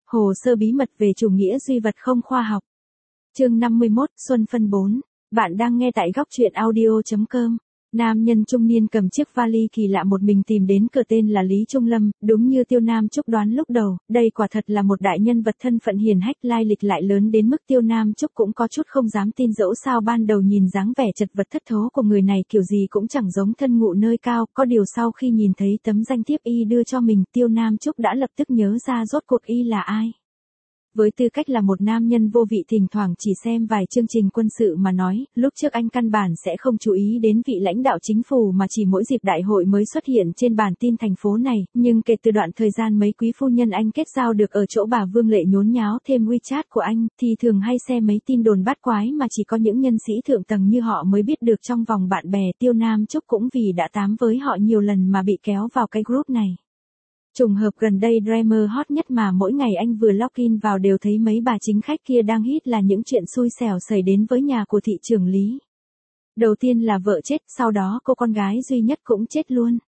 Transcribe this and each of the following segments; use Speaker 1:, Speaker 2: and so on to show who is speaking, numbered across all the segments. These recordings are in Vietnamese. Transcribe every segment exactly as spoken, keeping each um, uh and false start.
Speaker 1: Hồ sơ bí mật về chủ nghĩa duy vật không khoa học. Chương năm mươi mốt, Xuân phân bốn. Bạn đang nghe tại góc truyện audio chấm com. Nam nhân trung niên cầm chiếc vali kỳ lạ một mình tìm đến cửa tên là Lý Trung Lâm, đúng như Tiêu Nam Trúc đoán lúc đầu, đây quả thật là một đại nhân vật thân phận hiền hách, lai lịch lại lớn đến mức Tiêu Nam Trúc cũng có chút không dám tin, dẫu sao ban đầu nhìn dáng vẻ chật vật thất thố của người này kiểu gì cũng chẳng giống thân ngụ nơi cao, có điều sau khi nhìn thấy tấm danh thiếp y đưa cho mình, Tiêu Nam Trúc đã lập tức nhớ ra rốt cuộc y là ai. Với tư cách là một nam nhân vô vị thỉnh thoảng chỉ xem vài chương trình quân sự mà nói, lúc trước anh căn bản sẽ không chú ý đến vị lãnh đạo chính phủ mà chỉ mỗi dịp đại hội mới xuất hiện trên bản tin thành phố này, nhưng kể từ đoạn thời gian mấy quý phu nhân anh kết giao được ở chỗ bà Vương Lệ nhốn nháo thêm WeChat của anh, thì thường hay xem mấy tin đồn bát quái mà chỉ có những nhân sĩ thượng tầng như họ mới biết được trong vòng bạn bè. Tiêu Nam Trúc cũng vì đã tám với họ nhiều lần mà bị kéo vào cái group này. Trùng hợp gần đây Dreamer hot nhất mà mỗi ngày anh vừa login vào đều thấy mấy bà chính khách kia đang hit là những chuyện xui xẻo xảy đến với nhà của thị trưởng Lý. Đầu tiên là vợ chết, sau đó cô con gái duy nhất cũng chết luôn.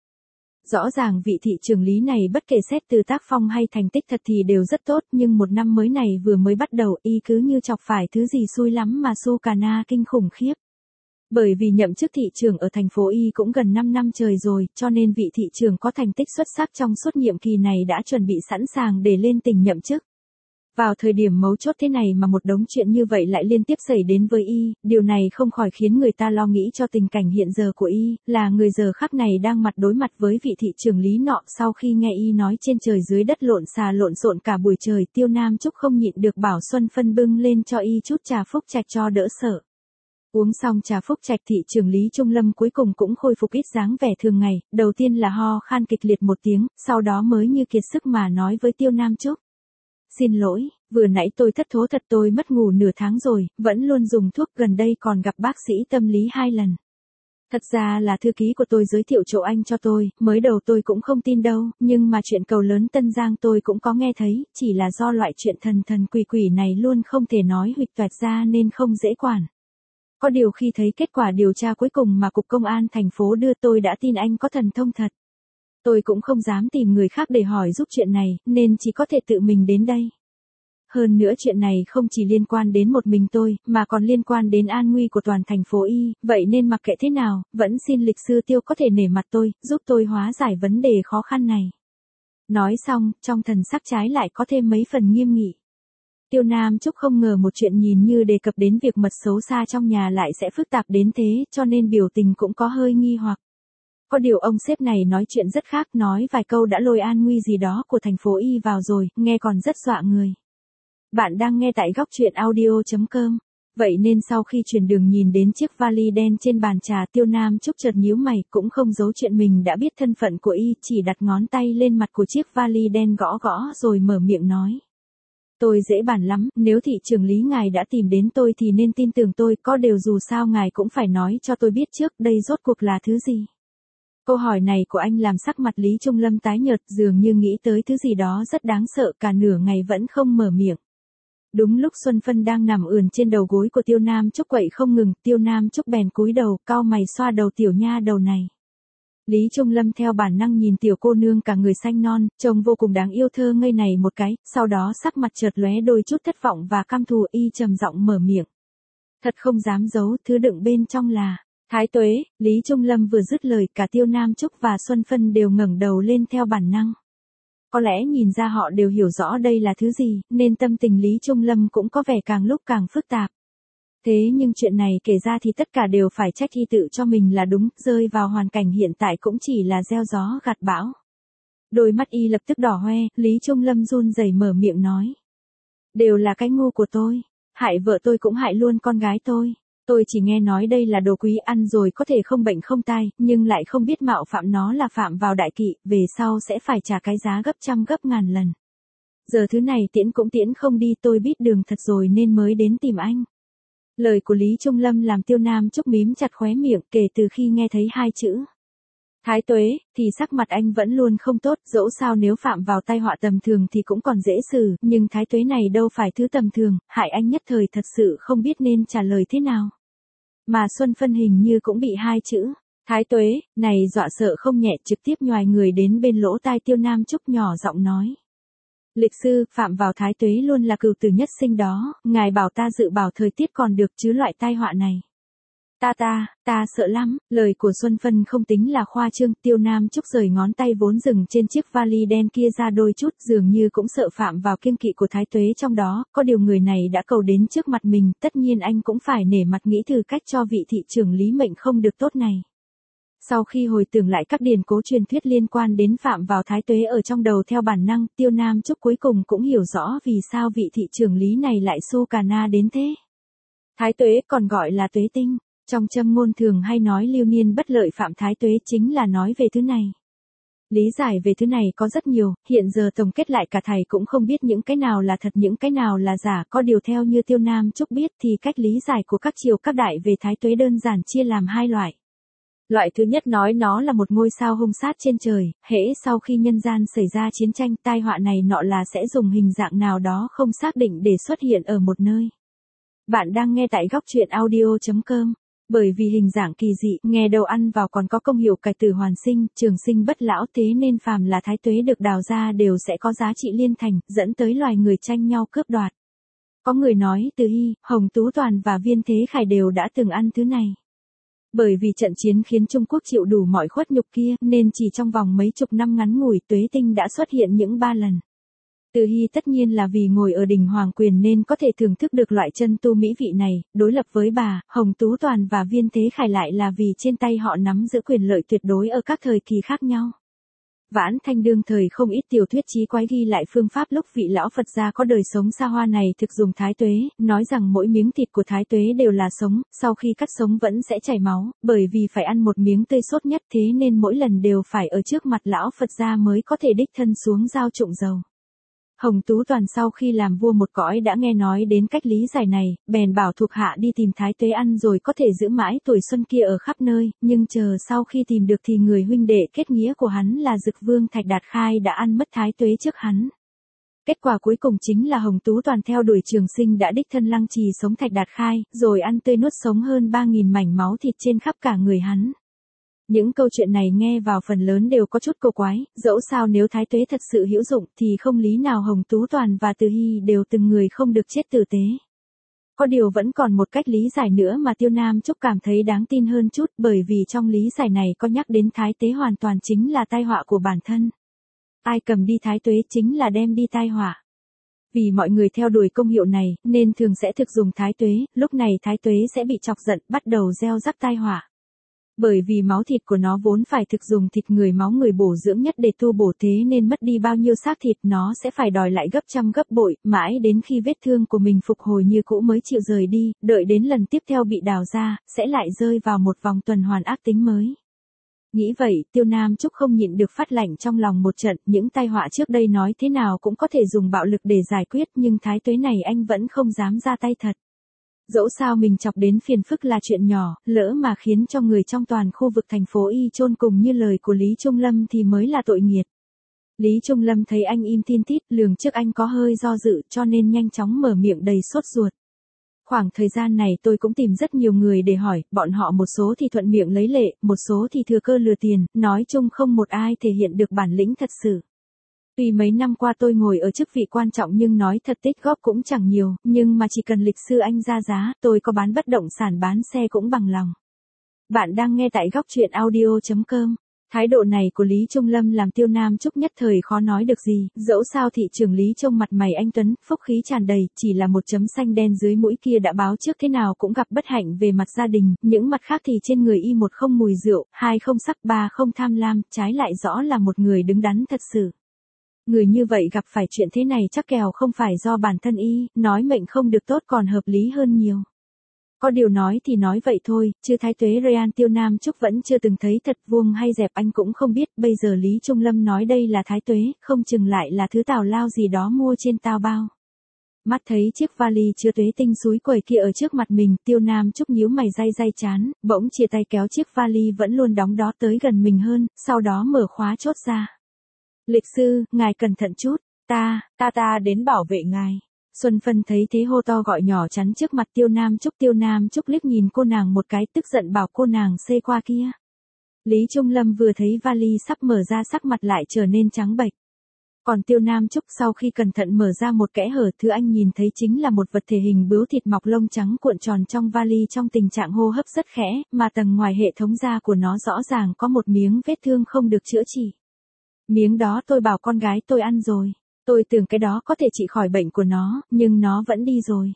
Speaker 1: Rõ ràng vị thị trưởng Lý này bất kể xét từ tác phong hay thành tích thật thì đều rất tốt, nhưng một năm mới này vừa mới bắt đầu y cứ như chọc phải thứ gì xui lắm mà su cà na kinh khủng khiếp. Bởi vì nhậm chức thị trưởng ở thành phố Y cũng gần năm năm trời rồi, cho nên vị thị trưởng có thành tích xuất sắc trong suốt nhiệm kỳ này đã chuẩn bị sẵn sàng để lên tỉnh nhậm chức. Vào thời điểm mấu chốt thế này mà một đống chuyện như vậy lại liên tiếp xảy đến với Y, điều này không khỏi khiến người ta lo nghĩ cho tình cảnh hiện giờ của Y, là người giờ khắc này đang mặt đối mặt với vị thị trưởng Lý nọ. Sau khi nghe Y nói trên trời dưới đất lộn xà lộn xộn cả buổi trời, Tiêu Nam Trúc không nhịn được bảo Xuân phân bưng lên cho Y chút trà phúc trạch cho đỡ sợ. Uống xong trà phúc trạch, thị trưởng Lý Trung Lâm cuối cùng cũng khôi phục ít dáng vẻ thường ngày, đầu tiên là ho khan kịch liệt một tiếng, sau đó mới như kiệt sức mà nói với Tiêu Nam Trúc. Xin lỗi, vừa nãy tôi thất thố thật, tôi mất ngủ nửa tháng rồi, vẫn luôn dùng thuốc, gần đây còn gặp bác sĩ tâm lý hai lần. Thật ra là thư ký của tôi giới thiệu chỗ anh cho tôi, mới đầu tôi cũng không tin đâu, nhưng mà chuyện cầu lớn Tân Giang tôi cũng có nghe thấy, chỉ là do loại chuyện thần thần quỷ quỷ này luôn không thể nói huỵch toẹt ra nên không dễ quản. Có điều khi thấy kết quả điều tra cuối cùng mà Cục Công an thành phố đưa, tôi đã tin anh có thần thông thật. Tôi cũng không dám tìm người khác để hỏi giúp chuyện này, nên chỉ có thể tự mình đến đây. Hơn nữa chuyện này không chỉ liên quan đến một mình tôi, mà còn liên quan đến an nguy của toàn thành phố Y, vậy nên mặc kệ thế nào, vẫn xin lịch sư Tiêu có thể nể mặt tôi, giúp tôi hóa giải vấn đề khó khăn này. Nói xong, trong thần sắc trái lại có thêm mấy phần nghiêm nghị. Tiêu Nam Trúc không ngờ một chuyện nhìn như đề cập đến việc mật xấu xa trong nhà lại sẽ phức tạp đến thế, cho nên biểu tình cũng có hơi nghi hoặc. Có điều ông sếp này nói chuyện rất khác, nói vài câu đã lôi an nguy gì đó của thành phố Y vào rồi, nghe còn rất dọa người. Bạn đang nghe tại góc truyện audio chấm com. Vậy nên sau khi chuyển đường nhìn đến chiếc vali đen trên bàn trà, Tiêu Nam Trúc chợt nhíu mày, cũng không giấu chuyện mình đã biết thân phận của Y, chỉ đặt ngón tay lên mặt của chiếc vali đen gõ gõ rồi mở miệng nói. Tôi dễ bàn lắm, nếu thị trưởng Lý ngài đã tìm đến tôi thì nên tin tưởng tôi, có điều dù sao ngài cũng phải nói cho tôi biết trước đây rốt cuộc là thứ gì. Câu hỏi này của anh làm sắc mặt Lý Trung Lâm tái nhợt, dường như nghĩ tới thứ gì đó rất đáng sợ, cả nửa ngày vẫn không mở miệng. Đúng lúc Xuân phân đang nằm ườn trên đầu gối của Tiêu Nam Trúc quậy không ngừng, Tiêu Nam Trúc bèn cúi đầu, cau mày xoa đầu tiểu nha đầu này. Lý Trung Lâm theo bản năng nhìn tiểu cô nương cả người xanh non, trông vô cùng đáng yêu thơ ngây này một cái, sau đó sắc mặt chợt lóe đôi chút thất vọng và căm thù, Y trầm giọng mở miệng. Thật không dám giấu, thứ đựng bên trong là Thái Tuế. Lý Trung Lâm vừa dứt lời, cả Tiêu Nam Trúc và Xuân Phân đều ngẩng đầu lên theo bản năng. Có lẽ nhìn ra họ đều hiểu rõ đây là thứ gì, nên tâm tình Lý Trung Lâm cũng có vẻ càng lúc càng phức tạp. Thế nhưng chuyện này kể ra thì tất cả đều phải trách Y tự cho mình là đúng, rơi vào hoàn cảnh hiện tại cũng chỉ là gieo gió gặt bão. Đôi mắt Y lập tức đỏ hoe, Lý Trung Lâm run rẩy mở miệng nói. Đều là cái ngu của tôi, hại vợ tôi cũng hại luôn con gái tôi. Tôi chỉ nghe nói đây là đồ quý, ăn rồi có thể không bệnh không tai, nhưng lại không biết mạo phạm nó là phạm vào đại kỵ, về sau sẽ phải trả cái giá gấp trăm gấp ngàn lần. Giờ thứ này tiễn cũng tiễn không đi, tôi biết đường thật rồi nên mới đến tìm anh. Lời của Lý Trung Lâm làm Tiêu Nam Trúc mím chặt khóe miệng, kể từ khi nghe thấy hai chữ Thái Tuế, thì sắc mặt anh vẫn luôn không tốt, dẫu sao nếu phạm vào tai họa tầm thường thì cũng còn dễ xử, nhưng Thái Tuế này đâu phải thứ tầm thường, hại anh nhất thời thật sự không biết nên trả lời thế nào. Mà Xuân Phân hình như cũng bị hai chữ Thái Tuế này dọa sợ không nhẹ, trực tiếp nhoài người đến bên lỗ tai Tiêu Nam Trúc nhỏ giọng nói. Lịch sư, phạm vào thái tuế luôn là cừu tử nhất sinh đó, ngài bảo ta dự bảo thời tiết còn được chứ loại tai họa này. Ta ta, ta sợ lắm, lời của Xuân Phân không tính là khoa trương, Tiêu Nam Trúc rời ngón tay vốn dừng trên chiếc vali đen kia ra đôi chút, dường như cũng sợ phạm vào kiêng kỵ của thái tuế trong đó, có điều người này đã cầu đến trước mặt mình, tất nhiên anh cũng phải nể mặt nghĩ thử cách cho vị thị trưởng lý mệnh không được tốt này. Sau khi hồi tưởng lại các điển cố truyền thuyết liên quan đến phạm vào thái tuế ở trong đầu theo bản năng, Tiêu Nam Trúc cuối cùng cũng hiểu rõ vì sao vị thị trưởng lý này lại xô cà na đến thế. Thái tuế còn gọi là tuế tinh. Trong châm ngôn thường hay nói lưu niên bất lợi phạm thái tuế chính là nói về thứ này. Lý giải về thứ này có rất nhiều, hiện giờ tổng kết lại cả thầy cũng không biết những cái nào là thật những cái nào là giả, có điều theo như Tiêu Nam Trúc biết thì cách lý giải của các triều các đại về thái tuế đơn giản chia làm hai loại. Loại thứ nhất nói nó là một ngôi sao hung sát trên trời, hễ sau khi nhân gian xảy ra chiến tranh tai họa này nọ là sẽ dùng hình dạng nào đó không xác định để xuất hiện ở một nơi. Bạn đang nghe tại góc truyện audio chấm com. Bởi vì hình dạng kỳ dị, nghe đầu ăn vào còn có công hiệu cải tử hoàn sinh, trường sinh bất lão thế nên phàm là thái tuế được đào ra đều sẽ có giá trị liên thành, dẫn tới loài người tranh nhau cướp đoạt. Có người nói Từ Hy, Hồng Tú Toàn và Viên Thế Khải đều đã từng ăn thứ này. Bởi vì trận chiến khiến Trung Quốc chịu đủ mọi khuất nhục kia, nên chỉ trong vòng mấy chục năm ngắn ngủi tuế tinh đã xuất hiện những ba lần. Từ Hy tất nhiên là vì ngồi ở đỉnh hoàng quyền nên có thể thưởng thức được loại chân tu mỹ vị này, đối lập với bà, Hồng Tú Toàn và Viên Thế Khải lại là vì trên tay họ nắm giữ quyền lợi tuyệt đối ở các thời kỳ khác nhau. Vãn Thanh đương thời không ít tiểu thuyết chí quái ghi lại phương pháp lúc vị lão Phật gia có đời sống xa hoa này thực dùng thái tuế, nói rằng mỗi miếng thịt của thái tuế đều là sống, sau khi cắt sống vẫn sẽ chảy máu, bởi vì phải ăn một miếng tươi sốt nhất thế nên mỗi lần đều phải ở trước mặt lão Phật gia mới có thể đích thân xuống giao trụng dầu. Hồng Tú Toàn sau khi làm vua một cõi đã nghe nói đến cách lý giải này, bèn bảo thuộc hạ đi tìm thái tuế ăn rồi có thể giữ mãi tuổi xuân kia ở khắp nơi, nhưng chờ sau khi tìm được thì người huynh đệ kết nghĩa của hắn là Dực Vương Thạch Đạt Khai đã ăn mất thái tuế trước hắn. Kết quả cuối cùng chính là Hồng Tú Toàn theo đuổi trường sinh đã đích thân lăng trì sống Thạch Đạt Khai, rồi ăn tươi nuốt sống hơn ba nghìn mảnh máu thịt trên khắp cả người hắn. Những câu chuyện này nghe vào phần lớn đều có chút cổ quái, dẫu sao nếu thái tuế thật sự hữu dụng thì không lý nào Hồng Tú Toàn và Từ Hy đều từng người không được chết tử tế. Có điều vẫn còn một cách lý giải nữa mà Tiêu Nam Trúc cảm thấy đáng tin hơn chút, bởi vì trong lý giải này có nhắc đến thái tuế hoàn toàn chính là tai họa của bản thân. Ai cầm đi thái tuế chính là đem đi tai họa. Vì mọi người theo đuổi công hiệu này, nên thường sẽ thực dùng thái tuế, lúc này thái tuế sẽ bị chọc giận, bắt đầu gieo rắc tai họa. Bởi vì máu thịt của nó vốn phải thực dùng thịt người máu người bổ dưỡng nhất để tu bổ thế nên mất đi bao nhiêu xác thịt nó sẽ phải đòi lại gấp trăm gấp bội, mãi đến khi vết thương của mình phục hồi như cũ mới chịu rời đi, đợi đến lần tiếp theo bị đào ra, sẽ lại rơi vào một vòng tuần hoàn ác tính mới. Nghĩ vậy, Tiêu Nam Trúc không nhịn được phát lạnh trong lòng một trận, những tai họa trước đây nói thế nào cũng có thể dùng bạo lực để giải quyết nhưng thái tuế này anh vẫn không dám ra tay thật. Dẫu sao mình chọc đến phiền phức là chuyện nhỏ, lỡ mà khiến cho người trong toàn khu vực thành phố Y chôn cùng như lời của Lý Trung Lâm thì mới là tội nghiệt. Lý Trung Lâm thấy anh im tin tít, lường trước anh có hơi do dự cho nên nhanh chóng mở miệng đầy sốt ruột. Khoảng thời gian này tôi cũng tìm rất nhiều người để hỏi, bọn họ một số thì thuận miệng lấy lệ, một số thì thừa cơ lừa tiền, nói chung không một ai thể hiện được bản lĩnh thật sự. Tuy mấy năm qua tôi ngồi ở chức vị quan trọng nhưng nói thật tích góp cũng chẳng nhiều, nhưng mà chỉ cần lịch sư anh ra giá, tôi có bán bất động sản bán xe cũng bằng lòng. Bạn đang nghe tại góc truyện audio chấm com. Thái độ này của Lý Trung Lâm làm Tiêu Nam Trúc nhất thời khó nói được gì, dẫu sao thị trưởng Lý trông mặt mày anh tuấn, phúc khí tràn đầy, chỉ là một chấm xanh đen dưới mũi kia đã báo trước thế nào cũng gặp bất hạnh về mặt gia đình, những mặt khác thì trên người y một không mùi rượu, hai không sắc, ba không tham lam, trái lại rõ là một người đứng đắn thật sự. Người như vậy gặp phải chuyện thế này chắc kèo không phải do bản thân y, nói mệnh không được tốt còn hợp lý hơn nhiều. Có điều nói thì nói vậy thôi, chứ thái tuế Ryan Tiêu Nam Trúc vẫn chưa từng thấy thật, vuông hay dẹp anh cũng không biết, bây giờ Lý Trung Lâm nói đây là thái tuế, không chừng lại là thứ tào lao gì đó mua trên tao bao. Mắt thấy chiếc vali chứa tuế tinh súi quầy kia ở trước mặt mình, Tiêu Nam Trúc nhíu mày day day chán, bỗng chia tay kéo chiếc vali vẫn luôn đóng đó tới gần mình hơn, sau đó mở khóa chốt ra. Lịch sư, ngài cẩn thận chút, ta, ta ta đến bảo vệ ngài. Xuân Phân thấy thế hô to gọi nhỏ chắn trước mặt Tiêu Nam Trúc. Tiêu Nam Trúc liếc nhìn cô nàng một cái tức giận bảo cô nàng xê qua kia. Lý Trung Lâm vừa thấy vali sắp mở ra sắc mặt lại trở nên trắng bệch. Còn Tiêu Nam Trúc sau khi cẩn thận mở ra một kẽ hở, thứ anh nhìn thấy chính là một vật thể hình bướu thịt mọc lông trắng cuộn tròn trong vali trong tình trạng hô hấp rất khẽ, mà tầng ngoài hệ thống da của nó rõ ràng có một miếng vết thương không được chữa trị. Miếng đó tôi bảo con gái tôi ăn rồi. Tôi tưởng cái đó có thể trị khỏi bệnh của nó, nhưng nó vẫn đi rồi.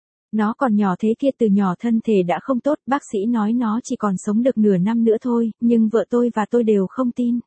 Speaker 1: Nó còn nhỏ thế kia, từ nhỏ thân thể đã không tốt, bác sĩ nói nó chỉ còn sống được nửa năm nữa thôi, nhưng vợ tôi và tôi đều không tin.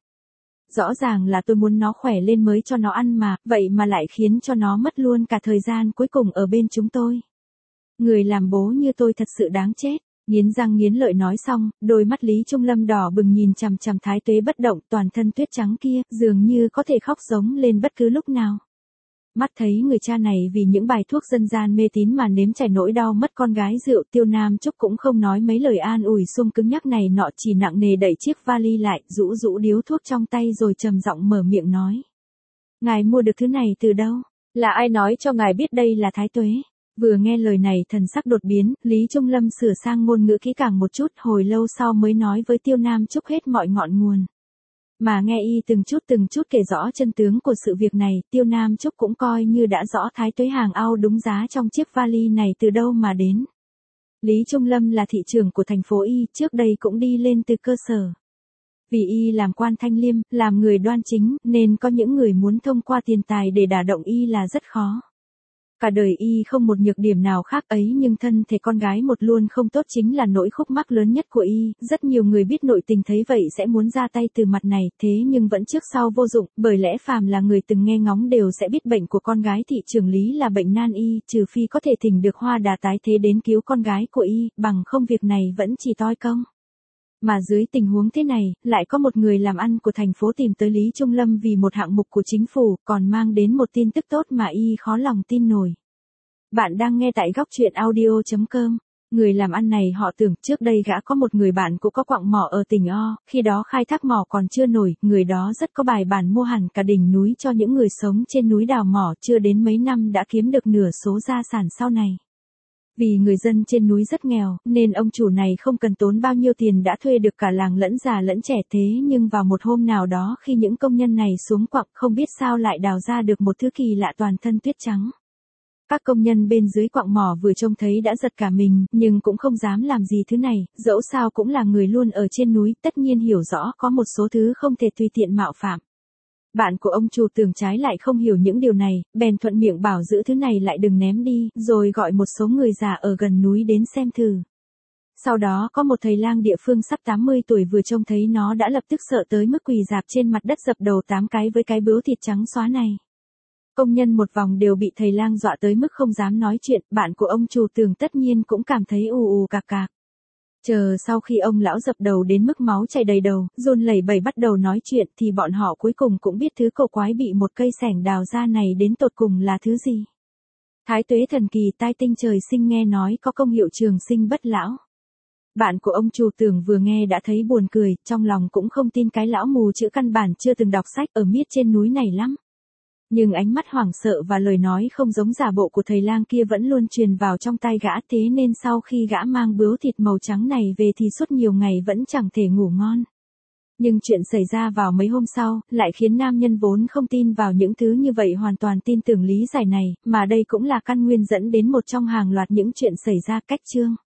Speaker 1: Rõ ràng là tôi muốn nó khỏe lên mới cho nó ăn mà, vậy mà lại khiến cho nó mất luôn cả thời gian cuối cùng ở bên chúng tôi. Người làm bố như tôi thật sự đáng chết. Nghiến răng nghiến lợi nói xong, đôi mắt Lý Trung Lâm đỏ bừng nhìn chằm chằm Thái Tuế bất động, toàn thân tuyết trắng kia, dường như có thể khóc giống lên bất cứ lúc nào. Mắt thấy người cha này vì những bài thuốc dân gian mê tín mà nếm trải nỗi đau mất con gái rượu, Tiêu Nam Trúc cũng không nói mấy lời an ủi sung cứng nhắc này nọ, chỉ nặng nề đẩy chiếc vali lại, rũ rũ điếu thuốc trong tay rồi trầm giọng mở miệng nói. Ngài mua được thứ này từ đâu? Là ai nói cho ngài biết đây là Thái Tuế? Vừa nghe lời này thần sắc đột biến, Lý Trung Lâm sửa sang ngôn ngữ kỹ càng một chút, hồi lâu sau mới nói với Tiêu Nam Trúc hết mọi ngọn nguồn. Mà nghe y từng chút từng chút kể rõ chân tướng của sự việc này, Tiêu Nam Trúc cũng coi như đã rõ Thái Tuế hàng ao đúng giá trong chiếc vali này từ đâu mà đến. Lý Trung Lâm là thị trưởng của thành phố Y, trước đây cũng đi lên từ cơ sở. Vì y làm quan thanh liêm, làm người đoan chính, nên có những người muốn thông qua tiền tài để đả động y là rất khó. Cả đời y không một nhược điểm nào khác ấy, nhưng thân thể con gái một luôn không tốt chính là nỗi khúc mắc lớn nhất của y. Rất nhiều người biết nội tình thấy vậy sẽ muốn ra tay từ mặt này, thế nhưng vẫn trước sau vô dụng, bởi lẽ phàm là người từng nghe ngóng đều sẽ biết bệnh của con gái thị trưởng Lý là bệnh nan y, trừ phi có thể thỉnh được Hoa Đà tái thế đến cứu con gái của y, bằng không việc này vẫn chỉ toi công. Mà dưới tình huống thế này, lại có một người làm ăn của thành phố tìm tới Lý Trung Lâm vì một hạng mục của chính phủ, còn mang đến một tin tức tốt mà y khó lòng tin nổi. Bạn đang nghe tại góc truyện audio chấm com. Người làm ăn này họ tưởng trước đây gã có một người bạn cũng có quặng mỏ ở tỉnh O, khi đó khai thác mỏ còn chưa nổi, người đó rất có bài bản mua hẳn cả đỉnh núi cho những người sống trên núi đào mỏ, chưa đến mấy năm đã kiếm được nửa số gia sản sau này. Vì người dân trên núi rất nghèo, nên ông chủ này không cần tốn bao nhiêu tiền đã thuê được cả làng lẫn già lẫn trẻ, thế nhưng vào một hôm nào đó khi những công nhân này xuống quặng không biết sao lại đào ra được một thứ kỳ lạ toàn thân tuyết trắng. Các công nhân bên dưới quặng mỏ vừa trông thấy đã giật cả mình, nhưng cũng không dám làm gì thứ này, dẫu sao cũng là người luôn ở trên núi, tất nhiên hiểu rõ có một số thứ không thể tùy tiện mạo phạm. Bạn của ông chủ tưởng trái lại không hiểu những điều này, bèn thuận miệng bảo giữ thứ này lại đừng ném đi, rồi gọi một số người già ở gần núi đến xem thử. Sau đó có một thầy lang địa phương sắp tám mươi tuổi vừa trông thấy nó đã lập tức sợ tới mức quỳ rạp trên mặt đất dập đầu tám cái với cái bướu thịt trắng xóa này. Công nhân một vòng đều bị thầy lang dọa tới mức không dám nói chuyện, bạn của ông chủ tưởng tất nhiên cũng cảm thấy ù ù cạc cạc. Chờ sau khi ông lão dập đầu đến mức máu chảy đầy đầu, run lẩy bẩy bắt đầu nói chuyện thì bọn họ cuối cùng cũng biết thứ cổ quái bị một cây xẻng đào ra này đến tột cùng là thứ gì. Thái Tuế thần kỳ tai tinh trời sinh nghe nói có công hiệu trường sinh bất lão. Bạn của ông chủ tưởng vừa nghe đã thấy buồn cười, trong lòng cũng không tin cái lão mù chữ căn bản chưa từng đọc sách ở miết trên núi này lắm. Nhưng ánh mắt hoảng sợ và lời nói không giống giả bộ của thầy lang kia vẫn luôn truyền vào trong tai gã, thế nên sau khi gã mang bướu thịt màu trắng này về thì suốt nhiều ngày vẫn chẳng thể ngủ ngon. Nhưng chuyện xảy ra vào mấy hôm sau, lại khiến nam nhân vốn không tin vào những thứ như vậy hoàn toàn tin tưởng lý giải này, mà đây cũng là căn nguyên dẫn đến một trong hàng loạt những chuyện xảy ra. Cách chương